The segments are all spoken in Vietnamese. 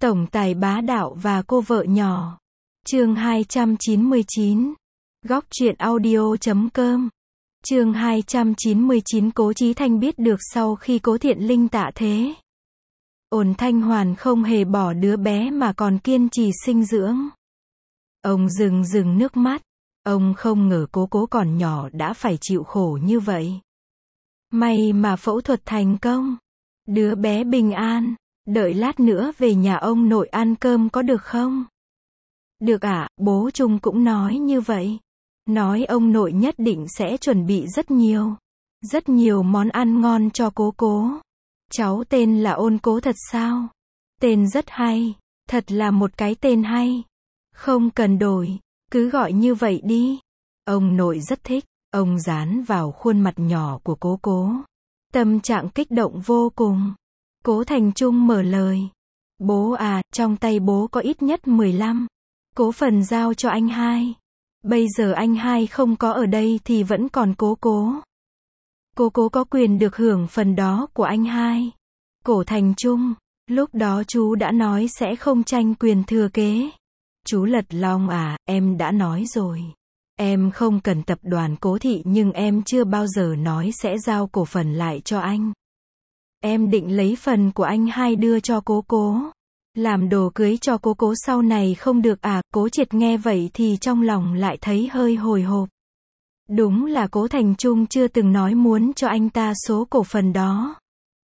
Tổng tài bá đạo và cô vợ nhỏ. Chương 299. Góc truyện audio.com. Chương 299. Cố Chí Thanh biết được sau khi Cố Thiện Linh tạ thế, Ôn Thanh Hoàn không hề bỏ đứa bé mà còn kiên trì sinh dưỡng. Ông rưng nước mắt. Ông không ngờ cố còn nhỏ đã phải chịu khổ như vậy. May mà phẫu thuật thành công. Đứa bé bình an. Đợi lát nữa về nhà ông nội ăn cơm có được không? Được ạ, bố Trung cũng nói như vậy. Nói ông nội nhất định sẽ chuẩn bị rất nhiều món ăn ngon cho cố. Cháu tên là Ôn Cố thật sao? Tên rất hay, thật là một cái tên hay. Không cần đổi, cứ gọi như vậy đi. Ông nội rất thích, ông dán vào khuôn mặt nhỏ của cố. Tâm trạng kích động vô cùng. Cố Thành Trung mở lời. Bố à, trong tay bố có ít nhất 15 cố phần giao cho anh hai. Bây giờ anh hai không có ở đây thì vẫn còn cố. Cố có quyền được hưởng phần đó của anh hai. Cổ Thành Trung, lúc đó chú đã nói sẽ không tranh quyền thừa kế. Chú Lật Long à, em đã nói rồi. Em không cần tập đoàn Cố Thị nhưng em chưa bao giờ nói sẽ giao cổ phần lại cho anh. Em định lấy phần của anh hai đưa cho cố. Làm đồ cưới cho cố sau này không được à? Cố Triệt nghe vậy thì trong lòng lại thấy hơi hồi hộp. Đúng là Cố Thành Trung chưa từng nói muốn cho anh ta số cổ phần đó.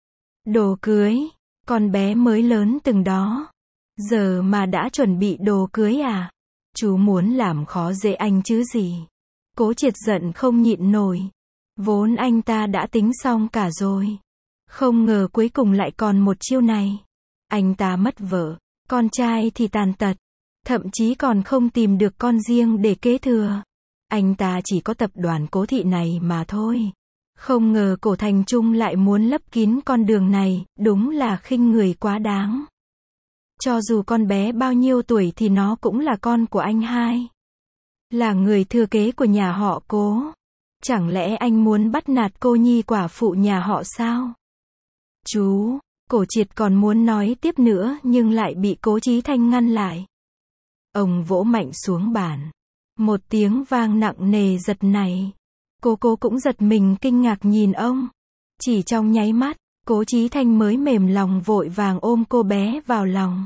Đồ cưới, con bé mới lớn từng đó. Giờ mà đã chuẩn bị đồ cưới à? Chú muốn làm khó dễ anh chứ gì? Cố Triệt giận không nhịn nổi. Vốn anh ta đã tính xong cả rồi. Không ngờ cuối cùng lại còn một chiêu này. Anh ta mất vợ, con trai thì tàn tật, thậm chí còn không tìm được con riêng để kế thừa. Anh ta chỉ có tập đoàn Cố Thị này mà thôi. Không ngờ Cổ Thành Trung lại muốn lấp kín con đường này, đúng là khinh người quá đáng. Cho dù con bé bao nhiêu tuổi thì nó cũng là con của anh hai. Là người thừa kế của nhà họ Cố. Chẳng lẽ anh muốn bắt nạt cô nhi quả phụ nhà họ sao? Chú, Cổ Triệt còn muốn nói tiếp nữa nhưng lại bị Cố Chí Thanh ngăn lại. Ông vỗ mạnh xuống bàn. Một tiếng vang nặng nề giật này. Cố cũng giật mình kinh ngạc nhìn ông. Chỉ trong nháy mắt, Cố Chí Thanh mới mềm lòng vội vàng ôm cô bé vào lòng.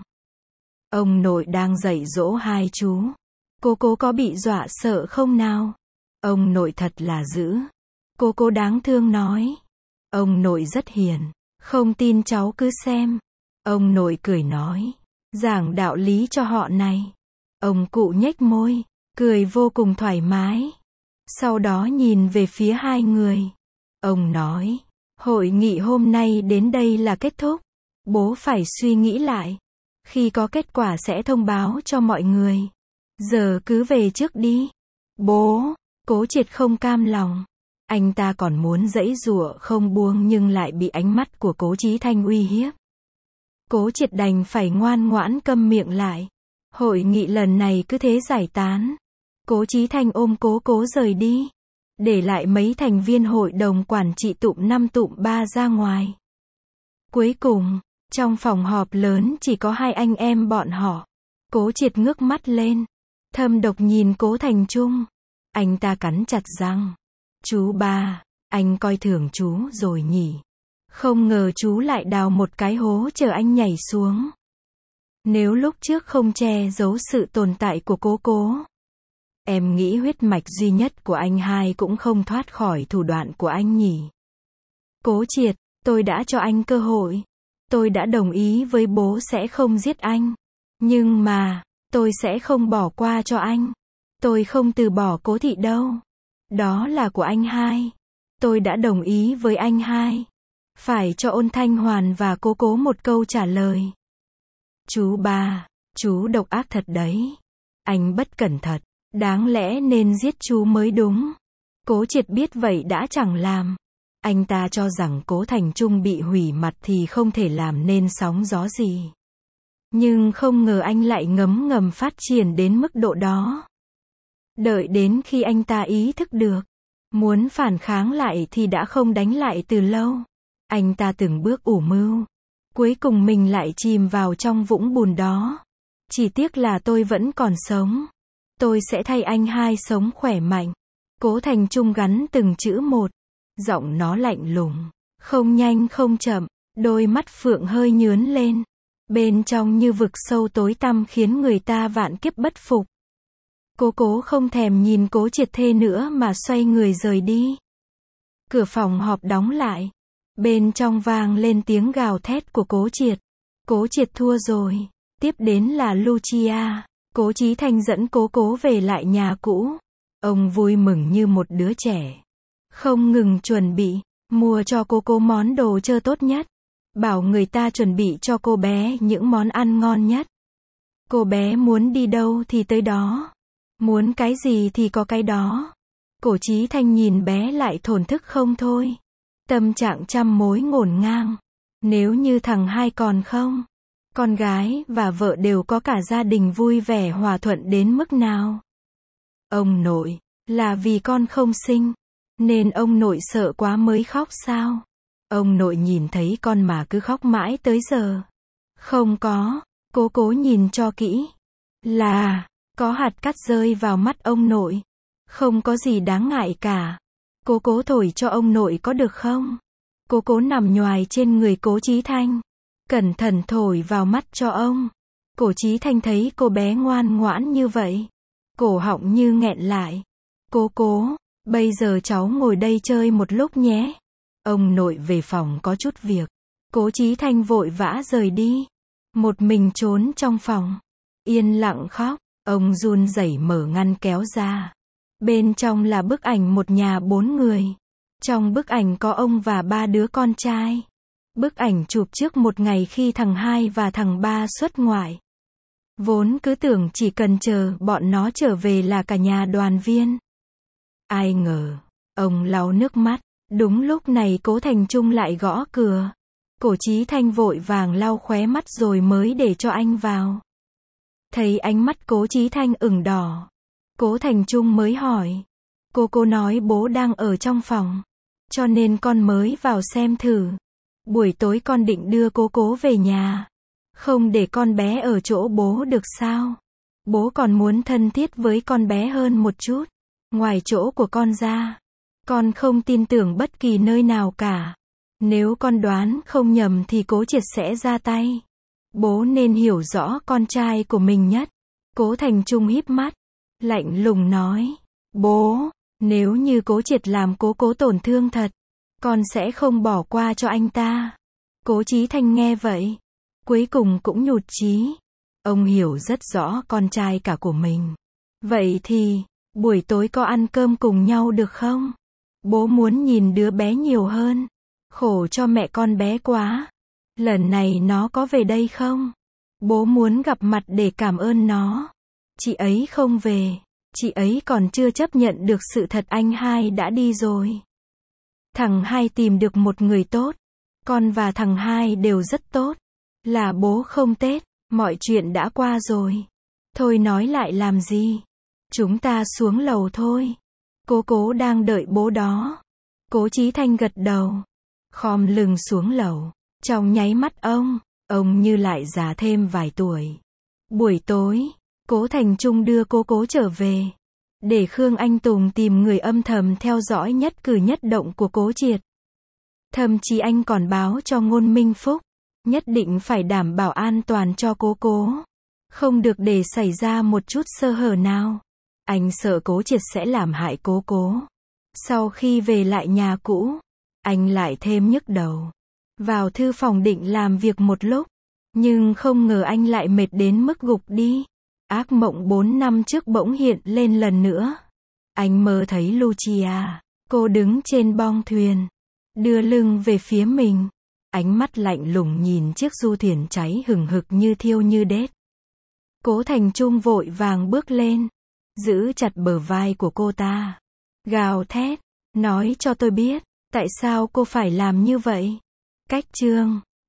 Ông nội đang dạy dỗ hai chú. Cố có bị dọa sợ không nào? Ông nội thật là dữ. Cố đáng thương nói. Ông nội rất hiền. Không tin cháu cứ xem. Ông nội cười nói. Giảng đạo lý cho họ này. Ông cụ nhếch môi. Cười vô cùng thoải mái. Sau đó nhìn về phía hai người. Ông nói. Hội nghị hôm nay đến đây là kết thúc. Bố phải suy nghĩ lại. Khi có kết quả sẽ thông báo cho mọi người. Giờ cứ về trước đi. Bố. Cố Triệt không cam lòng. Anh ta còn muốn giãy giụa không buông nhưng lại bị ánh mắt của Cố Chí Thanh uy hiếp. Cố Triệt đành phải ngoan ngoãn câm miệng lại. Hội nghị lần này cứ thế giải tán. Cố Chí Thanh ôm cố rời đi. Để lại mấy thành viên hội đồng quản trị tụm 5 tụm 3 ra ngoài. Cuối cùng, trong phòng họp lớn chỉ có hai anh em bọn họ. Cố Triệt ngước mắt lên. Thâm độc nhìn Cố Thành Trung. Anh ta cắn chặt răng. Chú ba, anh coi thường chú rồi nhỉ. Không ngờ chú lại đào một cái hố chờ anh nhảy xuống. Nếu lúc trước không che giấu sự tồn tại của cố, em nghĩ huyết mạch duy nhất của anh hai cũng không thoát khỏi thủ đoạn của anh nhỉ. Cố Triệt, tôi đã cho anh cơ hội. Tôi đã đồng ý với bố sẽ không giết anh. Nhưng mà, tôi sẽ không bỏ qua cho anh. Tôi không từ bỏ Cố Thị đâu. Đó là của anh hai. Tôi đã đồng ý với anh hai. Phải cho Ôn Thanh Hoàn và cố một câu trả lời. Chú ba, chú độc ác thật đấy. Anh bất cẩn thật. Đáng lẽ nên giết chú mới đúng. Cố Triệt biết vậy đã chẳng làm. Anh ta cho rằng Cố Thành Trung bị hủy mặt thì không thể làm nên sóng gió gì. Nhưng không ngờ anh lại ngấm phát triển đến mức độ đó. Đợi đến khi anh ta ý thức được, muốn phản kháng lại thì đã không đánh lại từ lâu. Anh ta từng bước ủ mưu, Cuối cùng mình lại chìm vào trong vũng bùn đó. Chỉ tiếc là tôi vẫn còn sống. Tôi sẽ thay anh hai sống khỏe mạnh. Cố Thành Trung gắn từng chữ một. Giọng nó lạnh lùng. Không nhanh không chậm. Đôi mắt phượng hơi nhướn lên. Bên trong như vực sâu tối tăm khiến người ta vạn kiếp bất phục. Cố không thèm nhìn Cố Triệt Thê nữa mà xoay người rời đi. Cửa phòng họp đóng lại. Bên trong vang lên tiếng gào thét của Cố Triệt. Cố Triệt thua rồi. Tiếp đến là Lucia. Cố Chí Thanh dẫn Cố về lại nhà cũ. Ông vui mừng như một đứa trẻ. Không ngừng chuẩn bị, mua cho cô món đồ chơi tốt nhất. Bảo người ta chuẩn bị cho cô bé những món ăn ngon nhất. Cô bé muốn đi đâu thì tới đó. Muốn cái gì thì có cái đó. Cố Chí Thanh nhìn bé lại thổn thức không thôi. Tâm trạng trăm mối ngổn ngang. Nếu như thằng hai còn không. Con gái và vợ đều có cả gia đình vui vẻ hòa thuận đến mức nào. Ông nội, là vì con không sinh. Nên ông nội sợ quá mới khóc sao? Ông nội nhìn thấy con mà cứ khóc mãi tới giờ. Không có, cố nhìn cho kỹ. Là, có hạt cát rơi vào mắt ông nội. Không có gì đáng ngại cả. Cố thổi cho ông nội có được không? Cố nằm nhoài trên người Cố Chí Thanh. Cẩn thận thổi vào mắt cho ông. Cố Chí Thanh thấy cô bé ngoan ngoãn như vậy. Cổ họng như nghẹn lại. Cố, bây giờ cháu ngồi đây chơi một lúc nhé. Ông nội về phòng có chút việc. Cố Chí Thanh vội vã rời đi. Một mình trốn trong phòng. Yên lặng khóc. Ông run rẩy mở ngăn kéo ra. Bên trong là bức ảnh một nhà 4 người. Trong bức ảnh có ông và 3 đứa con trai. Bức ảnh chụp trước một ngày khi thằng hai và thằng ba xuất ngoại. Vốn cứ tưởng chỉ cần chờ bọn nó trở về là cả nhà đoàn viên. Ai ngờ, ông lau nước mắt. Đúng lúc này Cố Thành Trung lại gõ cửa. Cố Chí Thanh vội vàng lau khóe mắt rồi mới để cho anh vào. Thấy ánh mắt Cố Chí Thanh ửng đỏ. Cố Thành Trung mới hỏi. Cô nói bố đang ở trong phòng. Cho nên con mới vào xem thử. Buổi tối con định đưa cố về nhà. Không để con bé ở chỗ bố được sao? Bố còn muốn thân thiết với con bé hơn một chút. Ngoài chỗ của con ra. Con không tin tưởng bất kỳ nơi nào cả. Nếu con đoán không nhầm thì Cố Triệt sẽ ra tay. Bố nên hiểu rõ con trai của mình nhất. Cố Thành Trung híp mắt. Lạnh lùng nói. Bố, nếu như Cố Triệt làm cố tổn thương thật. Con sẽ không bỏ qua cho anh ta. Cố Chí Thanh nghe vậy. Cuối cùng cũng nhụt chí. Ông hiểu rất rõ con trai cả của mình. Vậy thì, buổi tối có ăn cơm cùng nhau được không? Bố muốn nhìn đứa bé nhiều hơn. Khổ cho mẹ con bé quá. Lần này nó có về đây không? Bố muốn gặp mặt để cảm ơn nó. Chị ấy không về. Chị ấy còn chưa chấp nhận được sự thật anh hai đã đi rồi. Thằng hai tìm được một người tốt. Con và thằng hai đều rất tốt. Là bố không tết. Mọi chuyện đã qua rồi. Thôi nói lại làm gì. Chúng ta xuống lầu thôi. Cố đang đợi bố đó. Cố Chí Thanh gật đầu. Khom lưng xuống lầu. Trong nháy mắt ông như lại già thêm vài tuổi. Buổi tối, Cố Thành Trung đưa cố trở về. Để Khương Anh Tùng tìm người âm thầm theo dõi nhất cử nhất động của Cố Triệt. Thậm chí anh còn báo cho Ngôn Minh Phúc. Nhất định phải đảm bảo an toàn cho cố. Không được để xảy ra một chút sơ hở nào. Anh sợ Cố Triệt sẽ làm hại cố. Sau khi về lại nhà cũ, anh lại thêm nhức đầu. Vào thư phòng định làm việc một lúc. Nhưng không ngờ anh lại mệt đến mức gục đi. Ác mộng 4 năm trước bỗng hiện lên lần nữa. Anh mơ thấy Lucia. Cô đứng trên bong thuyền. Đưa lưng về phía mình. Ánh mắt lạnh lùng nhìn chiếc du thuyền cháy hừng hực như thiêu như đét. Cố Thành Trung vội vàng bước lên. Giữ chặt bờ vai của cô ta. Gào thét. Nói cho tôi biết. Tại sao cô phải làm như vậy? Cách chương